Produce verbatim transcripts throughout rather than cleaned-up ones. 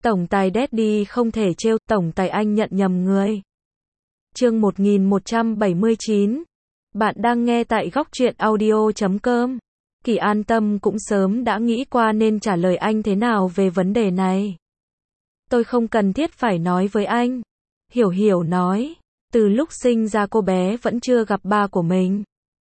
Tổng tài Daddy không thể trêu, tổng tài anh nhận nhầm người. Chương một nghìn một trăm bảy mươi chín. Bạn đang nghe tại góc truyện audio chấm com. Kỳ An Tâm cũng sớm đã nghĩ qua nên trả lời anh thế nào về vấn đề này. Tôi không cần thiết phải nói với anh. Hiểu Hiểu nói, từ lúc sinh ra cô bé vẫn chưa gặp ba của mình.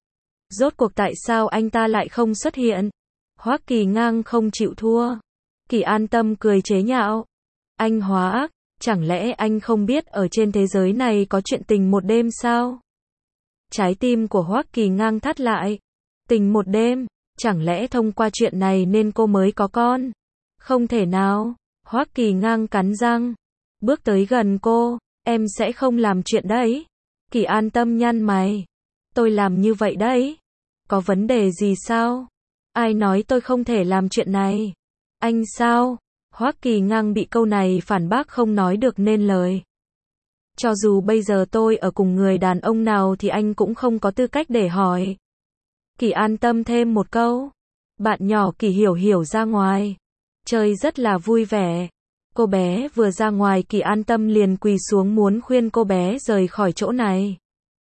Rốt cuộc tại sao anh ta lại không xuất hiện? Hoắc Kỳ Ngang không chịu thua. Kỳ An Tâm cười chế nhạo. Anh Hoắc, chẳng lẽ anh không biết ở trên thế giới này có chuyện tình một đêm sao? Trái tim của Hoắc Kỳ Ngang thắt lại. Tình một đêm, chẳng lẽ thông qua chuyện này nên cô mới có con? Không thể nào. Hoắc Kỳ Ngang cắn răng, bước tới gần cô, em sẽ không làm chuyện đấy. Kỳ An Tâm nhăn mày. Tôi làm như vậy đấy. Có vấn đề gì sao? Ai nói tôi không thể làm chuyện này? Anh sao? Hoắc Kỳ Ngang bị câu này phản bác không nói được nên lời. Cho dù bây giờ tôi ở cùng người đàn ông nào thì anh cũng không có tư cách để hỏi. Kỳ An Tâm thêm một câu. Bạn nhỏ Kỳ Hiểu Hiểu ra ngoài. Chơi rất là vui vẻ. Cô bé vừa ra ngoài Kỳ An Tâm liền quỳ xuống muốn khuyên cô bé rời khỏi chỗ này.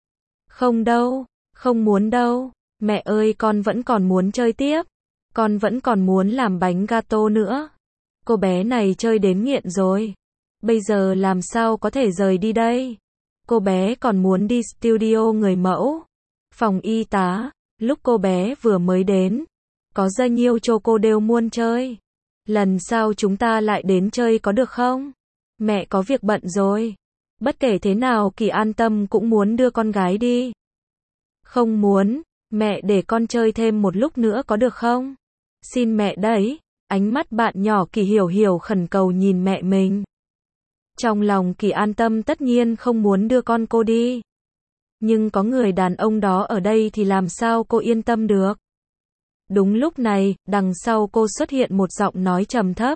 Không đâu, không muốn đâu. Mẹ ơi, con vẫn còn muốn chơi tiếp. Con vẫn còn muốn làm bánh gato nữa. Cô bé này chơi đến nghiện rồi. Bây giờ làm sao có thể rời đi đây? Cô bé còn muốn đi studio người mẫu, phòng y tá. Lúc cô bé vừa mới đến, có rất nhiều chỗ cô đều muốn chơi. Lần sau chúng ta lại đến chơi có được không? Mẹ có việc bận rồi. Bất kể thế nào Kỳ An Tâm cũng muốn đưa con gái đi. Không muốn, mẹ để con chơi thêm một lúc nữa có được không? Xin mẹ đấy. Ánh mắt bạn nhỏ Kỳ Hiểu Hiểu khẩn cầu nhìn mẹ mình. Trong lòng Kỳ An Tâm tất nhiên không muốn đưa con cô đi. Nhưng có người đàn ông đó ở đây thì làm sao cô yên tâm được? Đúng lúc này, đằng sau cô xuất hiện một giọng nói trầm thấp.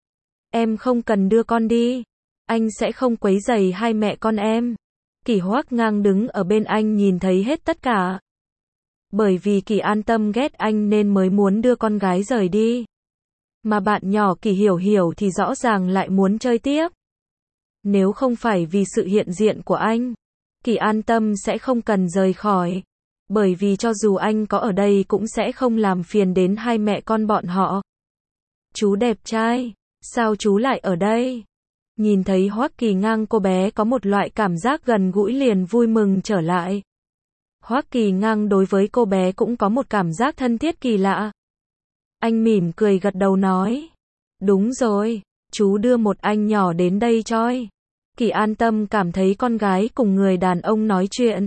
Em không cần đưa con đi. Anh sẽ không quấy rầy hai mẹ con em. Kỳ Hoắc Ngang đứng ở bên anh nhìn thấy hết tất cả. Bởi vì Kỳ An Tâm ghét anh nên mới muốn đưa con gái rời đi. Mà bạn nhỏ Kỳ Hiểu Hiểu thì rõ ràng lại muốn chơi tiếp. Nếu không phải vì sự hiện diện của anh, Kỳ An Tâm sẽ không cần rời khỏi. Bởi vì cho dù anh có ở đây cũng sẽ không làm phiền đến hai mẹ con bọn họ. Chú đẹp trai, sao chú lại ở đây? Nhìn thấy Hoắc Kỳ Ngang, cô bé có một loại cảm giác gần gũi liền vui mừng trở lại. Hoắc Kỳ Ngang đối với cô bé cũng có một cảm giác thân thiết kỳ lạ. Anh mỉm cười gật đầu nói. Đúng rồi, chú đưa một anh nhỏ đến đây choi. Kỳ An Tâm cảm thấy con gái cùng người đàn ông nói chuyện.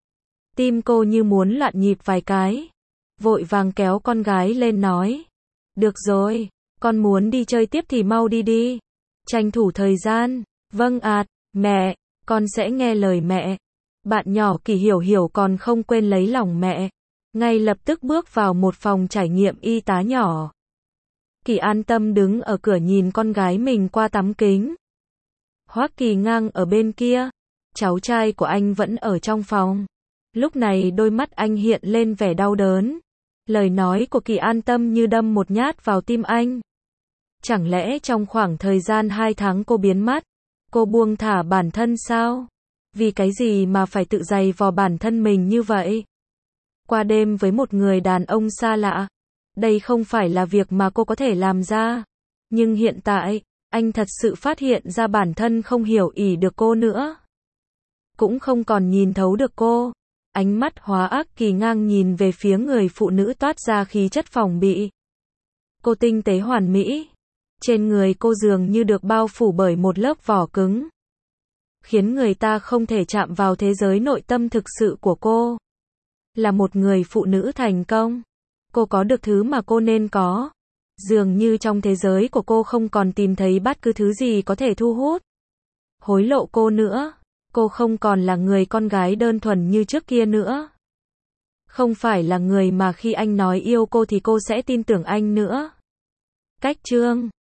Tim cô như muốn loạn nhịp vài cái. Vội vàng kéo con gái lên nói. Được rồi, con muốn đi chơi tiếp thì mau đi đi. Tranh thủ thời gian. Vâng ạ, mẹ, con sẽ nghe lời mẹ. Bạn nhỏ Kỳ Hiểu Hiểu còn không quên lấy lòng mẹ. Ngay lập tức bước vào một phòng trải nghiệm y tá nhỏ. Kỳ An Tâm đứng ở cửa nhìn con gái mình qua tấm kính. Hoắc Kỳ Ngang ở bên kia. Cháu trai của anh vẫn ở trong phòng. Lúc này đôi mắt anh hiện lên vẻ đau đớn. Lời nói của Kỳ An Tâm như đâm một nhát vào tim anh. Chẳng lẽ trong khoảng thời gian hai tháng cô biến mất, cô buông thả bản thân sao? Vì cái gì mà phải tự dày vò bản thân mình như vậy? Qua đêm với một người đàn ông xa lạ. Đây không phải là việc mà cô có thể làm ra. Nhưng hiện tại, anh thật sự phát hiện ra bản thân không hiểu ỷ được cô nữa. Cũng không còn nhìn thấu được cô. Ánh mắt Hoắc Kỳ Ngang nhìn về phía người phụ nữ toát ra khí chất phòng bị. Cô tinh tế hoàn mỹ. Trên người cô dường như được bao phủ bởi một lớp vỏ cứng. Khiến người ta không thể chạm vào thế giới nội tâm thực sự của cô. Là một người phụ nữ thành công. Cô có được thứ mà cô nên có. Dường như trong thế giới của cô không còn tìm thấy bất cứ thứ gì có thể thu hút, hối lộ cô nữa. Cô không còn là người con gái đơn thuần như trước kia nữa. Không phải là người mà khi anh nói yêu cô thì cô sẽ tin tưởng anh nữa. Cách chương